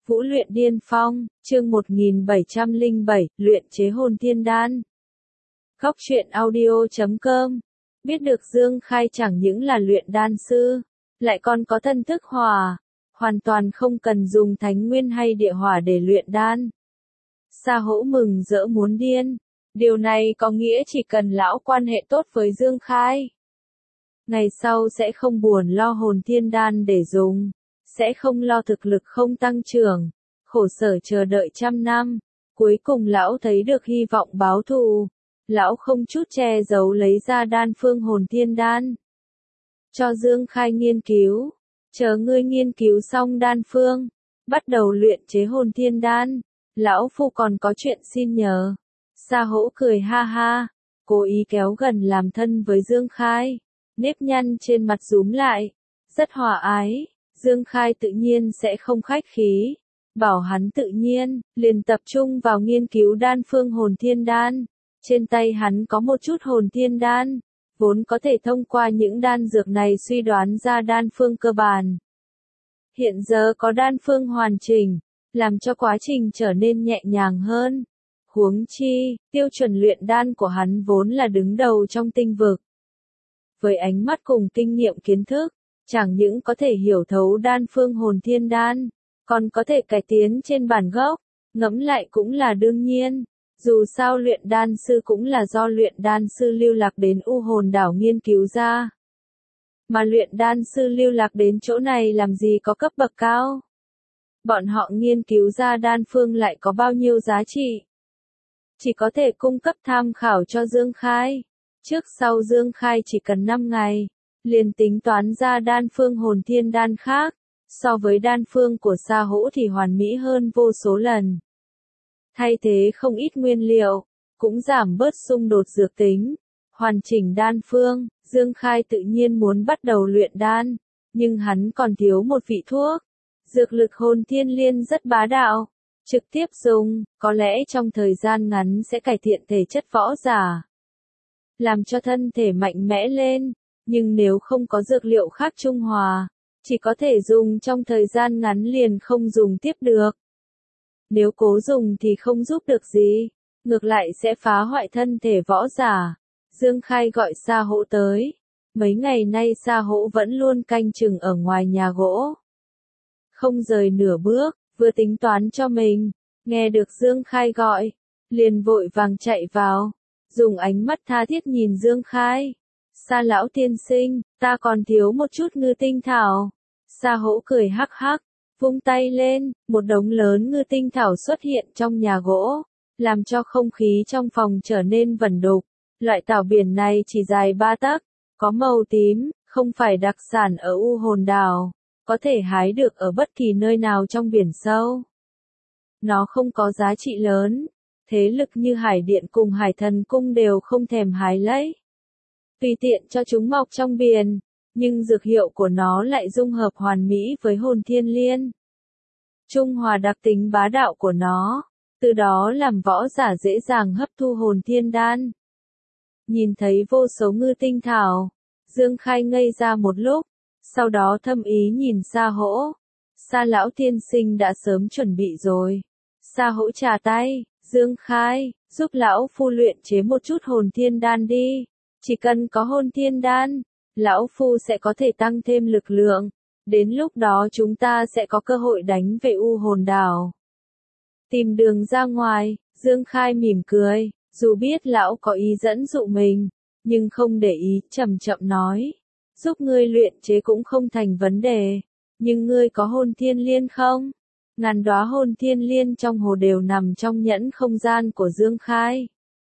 Vũ luyện điên phong, chương 1707, luyện chế hồn thiên đan. Góc truyện audio.com. Biết được Dương Khai chẳng những là luyện đan sư, lại còn có thân thức hỏa, hoàn toàn không cần dùng thánh nguyên hay địa hỏa để luyện đan. Sa Hỗ mừng rỡ muốn điên, điều này có nghĩa chỉ cần lão quan hệ tốt với Dương Khai, ngày sau sẽ không buồn lo hồn thiên đan để dùng, sẽ không lo thực lực không tăng trưởng, khổ sở chờ đợi trăm năm. Cuối cùng lão thấy được hy vọng báo thù, lão không chút che giấu lấy ra đan phương hồn thiên đan, cho Dương Khai nghiên cứu. Chờ ngươi nghiên cứu xong đan phương, bắt đầu luyện chế hồn thiên đan, lão phu còn có chuyện xin nhờ. Sa Hỗ cười ha ha, cố ý kéo gần làm thân với Dương Khai, nếp nhăn trên mặt rúm lại, rất hòa ái. Dương Khai tự nhiên sẽ không khách khí, bảo hắn tự nhiên, liền tập trung vào nghiên cứu đan phương hồn thiên đan. Trên tay hắn có một chút hồn thiên đan, vốn có thể thông qua những đan dược này suy đoán ra đan phương cơ bản. Hiện giờ có đan phương hoàn chỉnh, làm cho quá trình trở nên nhẹ nhàng hơn. Huống chi, tiêu chuẩn luyện đan của hắn vốn là đứng đầu trong tinh vực. Với ánh mắt cùng kinh nghiệm kiến thức, chẳng những có thể hiểu thấu đan phương hồn thiên đan, còn có thể cải tiến trên bản gốc, ngẫm lại cũng là đương nhiên. Dù sao luyện đan sư cũng là do luyện đan sư lưu lạc đến U Hồn đảo nghiên cứu ra. Mà luyện đan sư lưu lạc đến chỗ này làm gì có cấp bậc cao. Bọn họ nghiên cứu ra đan phương lại có bao nhiêu giá trị. Chỉ có thể cung cấp tham khảo cho Dương Khai. Trước sau Dương Khai chỉ cần 5 ngày, liền tính toán ra đan phương hồn thiên đan khác, so với đan phương của Sa Hỗ thì hoàn mỹ hơn vô số lần. Thay thế không ít nguyên liệu, cũng giảm bớt xung đột dược tính, hoàn chỉnh đan phương. Dương Khai tự nhiên muốn bắt đầu luyện đan, nhưng hắn còn thiếu một vị thuốc. Dược lực hồn thiên liên rất bá đạo, trực tiếp dùng, có lẽ trong thời gian ngắn sẽ cải thiện thể chất võ giả, làm cho thân thể mạnh mẽ lên, nhưng nếu không có dược liệu khác trung hòa, chỉ có thể dùng trong thời gian ngắn liền không dùng tiếp được. Nếu cố dùng thì không giúp được gì, ngược lại sẽ phá hoại thân thể võ giả. Dương Khai gọi Sa Hỗ tới. Mấy ngày nay Sa Hỗ vẫn luôn canh chừng ở ngoài nhà gỗ, không rời nửa bước, vừa tính toán cho mình, nghe được Dương Khai gọi, liền vội vàng chạy vào, dùng ánh mắt tha thiết nhìn Dương Khai. Sa lão tiên sinh, ta còn thiếu một chút ngư tinh thảo. Sa Hỗ cười hắc hắc, vung tay lên, một đống lớn ngư tinh thảo xuất hiện trong nhà gỗ, làm cho không khí trong phòng trở nên vẩn đục. Loại thảo biển này chỉ dài 3 tấc, có màu tím, không phải đặc sản ở U Hồn đảo, có thể hái được ở bất kỳ nơi nào trong biển sâu. Nó không có giá trị lớn, thế lực như Hải Điện cùng Hải Thần Cung đều không thèm hái lấy. Tùy tiện cho chúng mọc trong biển, nhưng dược hiệu của nó lại dung hợp hoàn mỹ với hồn thiên liên. Trung hòa đặc tính bá đạo của nó, từ đó làm võ giả dễ dàng hấp thu hồn thiên đan. Nhìn thấy vô số ngư tinh thảo, Dương Khai ngây ra một lúc, sau đó thâm ý nhìn Sa Hỗ. Sa lão tiên sinh đã sớm chuẩn bị rồi. Sa Hỗ trà tay, Dương Khai, giúp lão phu luyện chế một chút hồn thiên đan đi. Chỉ cần có hồn thiên đan, lão phu sẽ có thể tăng thêm lực lượng. Đến lúc đó chúng ta sẽ có cơ hội đánh về U Hồn đảo. Tìm đường ra ngoài, Dương Khai mỉm cười, dù biết lão có ý dẫn dụ mình, nhưng không để ý, chậm chậm nói. Giúp ngươi luyện chế cũng không thành vấn đề, nhưng ngươi có hồn thiên liên không? Ngàn đóa hồn thiên liên trong hồ đều nằm trong nhẫn không gian của Dương Khai.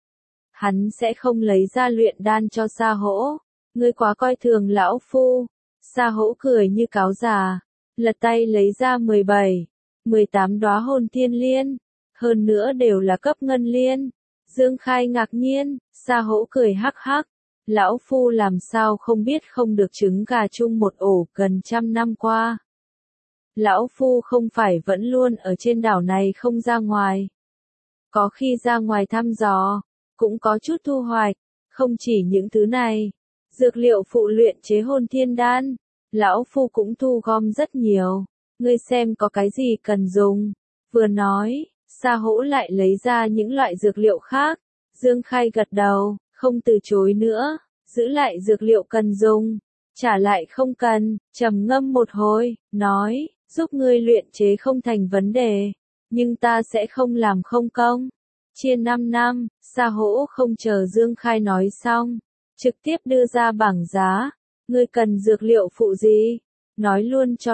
Hắn sẽ không lấy ra luyện đan cho Sa Hỗ, ngươi quá coi thường lão phu. Sa Hỗ cười như cáo già, lật tay lấy ra 17, 18 đóa hồn thiên liên, hơn nữa đều là cấp ngân liên. Dương Khai ngạc nhiên, Sa Hỗ cười hắc hắc, lão phu làm sao không biết không được trứng gà chung một ổ gần 100 năm qua. Lão phu không phải vẫn luôn ở trên đảo này không ra ngoài. Có khi ra ngoài thăm dò, cũng có chút thu hoạch, không chỉ những thứ này. Dược liệu phụ luyện chế hồn thiên đan, lão phu cũng thu gom rất nhiều. ngươi xem có cái gì cần dùng. Vừa nói, Sa Hỗ lại lấy ra những loại dược liệu khác. Dương Khai gật đầu, không từ chối nữa, giữ lại dược liệu cần dùng, trả lại không cần, trầm ngâm một hồi, nói, giúp ngươi luyện chế không thành vấn đề, nhưng ta sẽ không làm không công. Chia 5 năm, Sa Hỗ không chờ Dương Khai nói xong, trực tiếp đưa ra bảng giá, ngươi cần dược liệu phụ gì? Nói luôn cho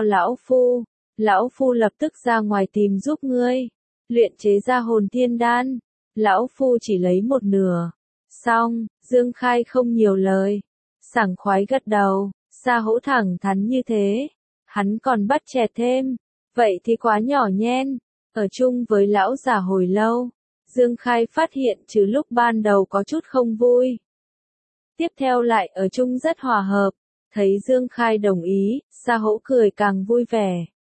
lão phu lập tức ra ngoài tìm giúp ngươi, luyện chế ra hồn thiên đan, lão phu chỉ lấy một nửa. Xong, Dương Khai không nhiều lời, sảng khoái gật đầu, Sa Hỗ thẳng thắn như thế, hắn còn bắt chẹt thêm, vậy thì quá nhỏ nhen, ở chung với lão già hồi lâu, Dương Khai phát hiện trừ lúc ban đầu có chút không vui. Tiếp theo lại ở chung rất hòa hợp, thấy Dương Khai đồng ý, Sa Hỗ cười càng vui vẻ.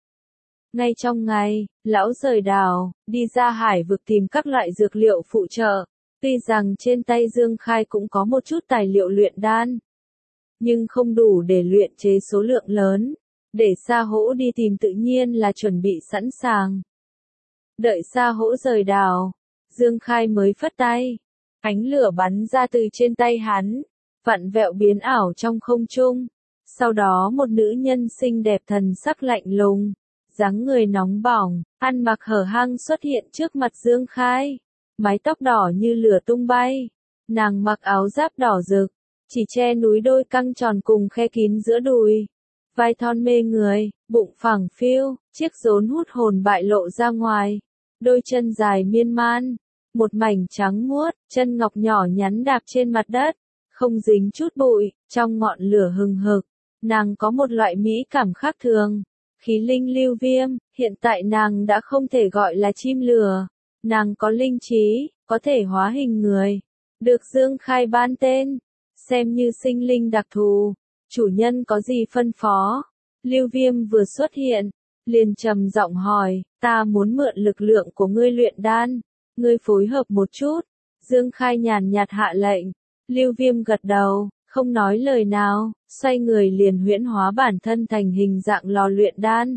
Ngay trong ngày, lão rời đảo, đi ra hải vực tìm các loại dược liệu phụ trợ. Tuy rằng trên tay Dương Khai cũng có một chút tài liệu luyện đan, nhưng không đủ để luyện chế số lượng lớn. Để Sa Hỗ đi tìm tự nhiên là chuẩn bị sẵn sàng. Đợi Sa Hỗ rời đảo, Dương Khai mới phất tay. Ánh lửa bắn ra từ trên tay hắn, vặn vẹo biến ảo trong không trung. Sau đó một nữ nhân xinh đẹp thần sắc lạnh lùng, dáng người nóng bỏng, ăn mặc hở hang xuất hiện trước mặt Dương Khai. Mái tóc đỏ như lửa tung bay. Nàng mặc áo giáp đỏ rực, chỉ che núi đôi căng tròn cùng khe kín giữa đùi. Vai thon mê người, bụng phẳng phiu, chiếc rốn hút hồn bại lộ ra ngoài. Đôi chân dài miên man, một mảnh trắng muốt, chân ngọc nhỏ nhắn đạp trên mặt đất, không dính chút bụi, trong ngọn lửa hừng hực. Nàng có một loại mỹ cảm khác thường, khí linh lưu viêm, hiện tại nàng đã không thể gọi là chim lửa. Nàng có linh trí, có thể hóa hình người, được Dương Khai ban tên, xem như sinh linh đặc thù. Chủ nhân có gì phân phó? Lưu Viêm vừa xuất hiện, liền trầm giọng hỏi, ta muốn mượn lực lượng của ngươi luyện đan, ngươi phối hợp một chút. Dương Khai nhàn nhạt hạ lệnh, Lưu Viêm gật đầu, không nói lời nào, xoay người liền huyễn hóa bản thân thành hình dạng lò luyện đan.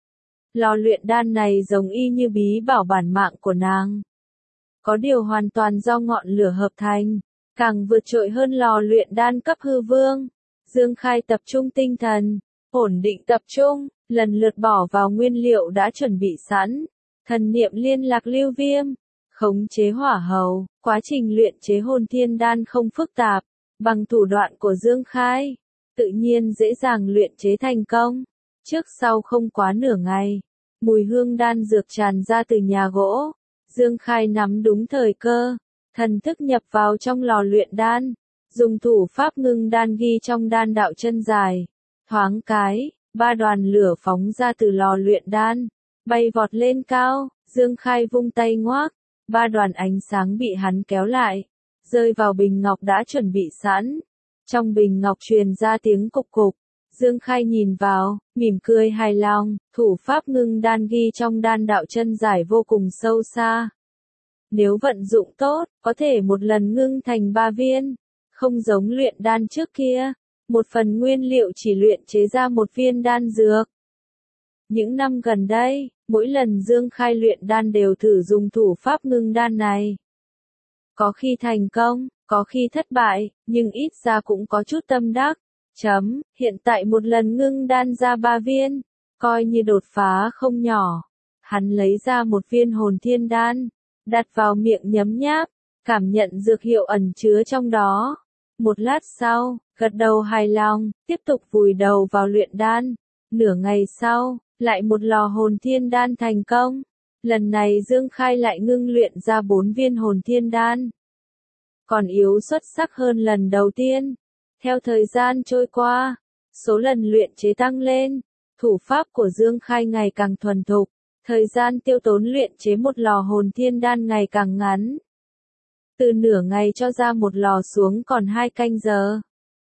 Lò luyện đan này giống y như bí bảo bản mạng của nàng. Có điều hoàn toàn do ngọn lửa hợp thành, càng vượt trội hơn lò luyện đan cấp hư vương. Dương Khai tập trung tinh thần, ổn định tập trung, lần lượt bỏ vào nguyên liệu đã chuẩn bị sẵn. Thần niệm liên lạc Lưu Viêm, khống chế hỏa hầu, quá trình luyện chế hồn thiên đan không phức tạp, bằng thủ đoạn của Dương Khai, tự nhiên dễ dàng luyện chế thành công. Trước sau không quá nửa ngày, mùi hương đan dược tràn ra từ nhà gỗ. Dương Khai nắm đúng thời cơ, thần thức nhập vào trong lò luyện đan, dùng thủ pháp ngưng đan ghi trong đan đạo chân dài. Thoáng cái, 3 đoàn lửa phóng ra từ lò luyện đan, bay vọt lên cao. Dương Khai vung tay ngoác, 3 đoàn ánh sáng bị hắn kéo lại, rơi vào bình ngọc đã chuẩn bị sẵn. Trong bình ngọc truyền ra tiếng cục cục. Dương Khai nhìn vào, mỉm cười hài lòng, thủ pháp ngưng đan ghi trong đan đạo chân dài vô cùng sâu xa. Nếu vận dụng tốt, có thể một lần ngưng thành 3 viên, không giống luyện đan trước kia, một phần nguyên liệu chỉ luyện chế ra một viên đan dược. Những năm gần đây, mỗi lần Dương Khai luyện đan đều thử dùng thủ pháp ngưng đan này. Có khi thành công, có khi thất bại, nhưng ít ra cũng có chút tâm đắc. Hiện tại một lần ngưng đan ra 3 viên, coi như đột phá không nhỏ. Hắn lấy ra một viên hồn thiên đan, đặt vào miệng nhấm nháp, cảm nhận dược hiệu ẩn chứa trong đó. Một lát sau, gật đầu hài lòng, tiếp tục vùi đầu vào luyện đan. Nửa ngày sau, lại một lò hồn thiên đan thành công. Lần này Dương Khai lại ngưng luyện ra 4 viên hồn thiên đan. Còn yếu xuất sắc hơn lần đầu tiên. Theo thời gian trôi qua, số lần luyện chế tăng lên, thủ pháp của Dương Khai ngày càng thuần thục, thời gian tiêu tốn luyện chế một lò hồn thiên đan ngày càng ngắn. Từ nửa ngày cho ra một lò xuống còn 2 canh giờ.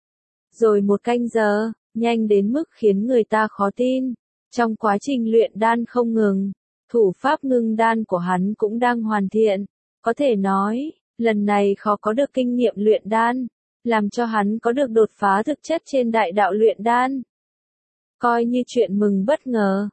Rồi 1 canh giờ, nhanh đến mức khiến người ta khó tin. Trong quá trình luyện đan không ngừng, thủ pháp ngưng đan của hắn cũng đang hoàn thiện. Có thể nói, lần này khó có được kinh nghiệm luyện đan, làm cho hắn có được đột phá thực chất trên đại đạo luyện đan. Coi như chuyện mừng bất ngờ.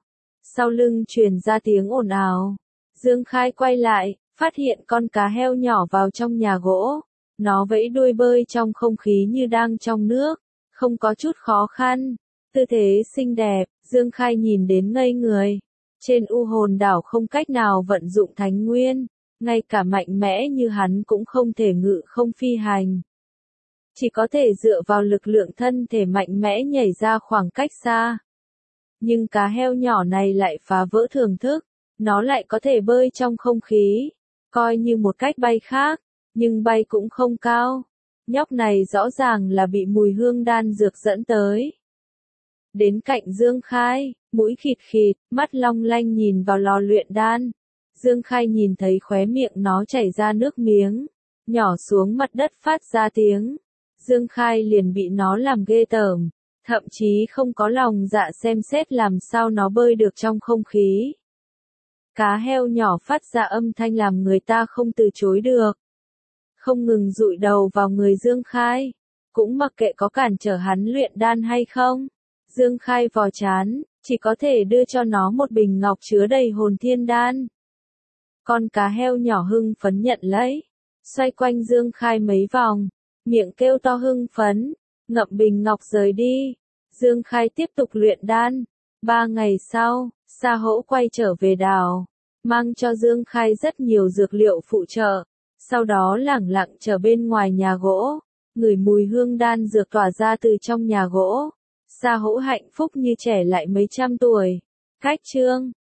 Sau lưng truyền ra tiếng ồn ào. Dương Khai quay lại, phát hiện con cá heo nhỏ vào trong nhà gỗ. Nó vẫy đuôi bơi trong không khí như đang trong nước, không có chút khó khăn. Tư thế xinh đẹp, Dương Khai nhìn đến ngây người. Trên U Hồn đảo không cách nào vận dụng thánh nguyên, ngay cả mạnh mẽ như hắn cũng không thể ngự không phi hành. Chỉ có thể dựa vào lực lượng thân thể mạnh mẽ nhảy ra khoảng cách xa. Nhưng cá heo nhỏ này lại phá vỡ thưởng thức, nó lại có thể bơi trong không khí, coi như một cách bay khác, nhưng bay cũng không cao. Nhóc này rõ ràng là bị mùi hương đan dược dẫn tới. Đến cạnh Dương Khai, mũi khịt khịt, mắt long lanh nhìn vào lò luyện đan. Dương Khai nhìn thấy khóe miệng nó chảy ra nước miếng, nhỏ xuống mặt đất phát ra tiếng. Dương Khai liền bị nó làm ghê tởm, thậm chí không có lòng dạ xem xét làm sao nó bơi được trong không khí. Cá heo nhỏ phát ra âm thanh làm người ta không từ chối được. Không ngừng dụi đầu vào người Dương Khai, cũng mặc kệ có cản trở hắn luyện đan hay không. Dương Khai vò chán, chỉ có thể đưa cho nó một bình ngọc chứa đầy hồn thiên đan. Con cá heo nhỏ hưng phấn nhận lấy, xoay quanh Dương Khai mấy vòng, miệng kêu to hưng phấn, ngậm bình ngọc rời đi. Dương Khai tiếp tục luyện đan. 3 ngày sau, Sa Hỗ quay trở về đảo, mang cho Dương Khai rất nhiều dược liệu phụ trợ. Sau đó lẳng lặng chờ bên ngoài nhà gỗ, ngửi mùi hương đan dược tỏa ra từ trong nhà gỗ. Sa Hỗ hạnh phúc như trẻ lại mấy trăm tuổi. Cách chương